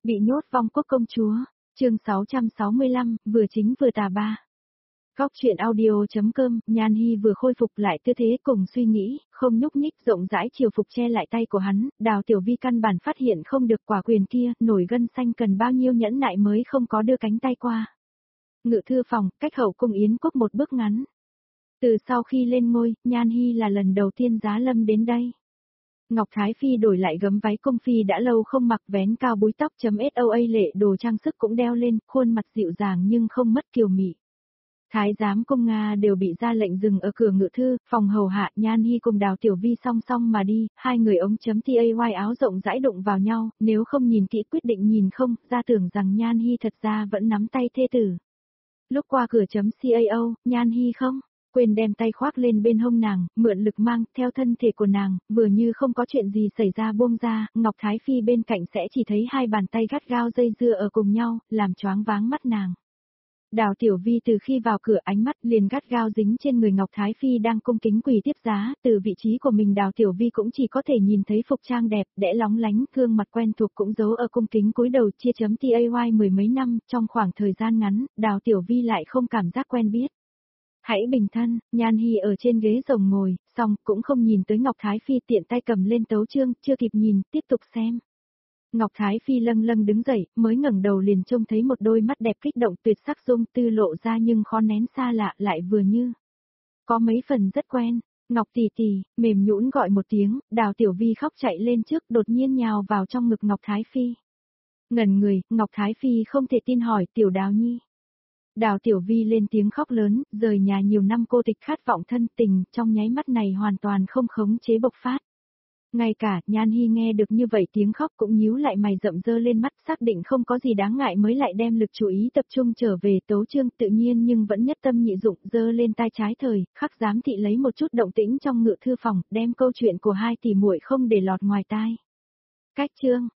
Bị nhốt vong quốc công chúa, chương 665, vừa chính vừa tà ba. Góc chuyện audio.com, Nhan Hi vừa khôi phục lại tư thế cùng suy nghĩ, không nhúc nhích rộng rãi chiều phục che lại tay của hắn, Đào Tiểu Vi căn bản phát hiện không được quả quyền kia, nổi gân xanh cần bao nhiêu nhẫn nại mới không có đưa cánh tay qua. Ngự thư phòng, cách hậu cung Yến quốc một bước ngắn. Từ sau khi lên ngôi, Nhan Hi là lần đầu tiên giá lâm đến đây. Ngọc Thái Phi đổi lại gấm váy cung phi đã lâu không mặc, vén cao búi tóc .soa lệ đồ trang sức cũng đeo lên, khuôn mặt dịu dàng nhưng không mất kiều mị. Thái giám cung Nga đều bị ra lệnh dừng ở cửa ngự thư, phòng hầu hạ. Nhan Hi cùng Đào Tiểu Vi song song mà đi, hai người ống .tay áo rộng rãi đụng vào nhau, nếu không nhìn kỹ quyết định nhìn không, ra tưởng rằng Nhan Hi thật ra vẫn nắm tay thê tử. Lúc qua cửa .cao, Nhan Hi không quên đem tay khoác lên bên hông nàng, mượn lực mang theo thân thể của nàng, vừa như không có chuyện gì xảy ra buông ra, Ngọc Thái Phi bên cạnh sẽ chỉ thấy hai bàn tay gắt gao dây dưa ở cùng nhau, làm choáng váng mắt nàng. Đào Tiểu Vi từ khi vào cửa ánh mắt liền gắt gao dính trên người Ngọc Thái Phi đang cung kính quỳ tiếp giá, từ vị trí của mình Đào Tiểu Vi cũng chỉ có thể nhìn thấy phục trang đẹp, đẽ lóng lánh, gương mặt quen thuộc cũng giấu ở cung kính cúi đầu chia .tay mười mấy năm, trong khoảng thời gian ngắn, Đào Tiểu Vi lại không cảm giác quen biết. Hãy bình thân, Nhan Hi ở trên ghế rồng ngồi, xong cũng không nhìn tới Ngọc Thái Phi, tiện tay cầm lên tấu chương, chưa kịp nhìn, tiếp tục xem. Ngọc Thái Phi lâng lâng đứng dậy, mới ngẩng đầu liền trông thấy một đôi mắt đẹp kích động tuyệt sắc dung tư lộ ra nhưng khó nén xa lạ lại vừa như có mấy phần rất quen. Ngọc tỷ tỷ, mềm nhũn gọi một tiếng, Đào Tiểu Vi khóc chạy lên trước, đột nhiên nhào vào trong ngực Ngọc Thái Phi. Ngẩn người, Ngọc Thái Phi không thể tin hỏi, Tiểu Đào Nhi. Đào Tiểu Vi lên tiếng khóc lớn, rời nhà nhiều năm cô tịch khát vọng thân tình, trong nháy mắt này hoàn toàn không khống chế bộc phát. Ngay cả Nhan Hi nghe được như vậy tiếng khóc cũng nhíu lại mày rậm dơ lên mắt, xác định không có gì đáng ngại mới lại đem lực chú ý tập trung trở về tấu chương, tự nhiên nhưng vẫn nhất tâm nhị dụng, dơ lên tai trái thời, khắc giám thị lấy một chút động tĩnh trong ngự thư phòng, đem câu chuyện của hai tỷ muội không để lọt ngoài tai. Cách chương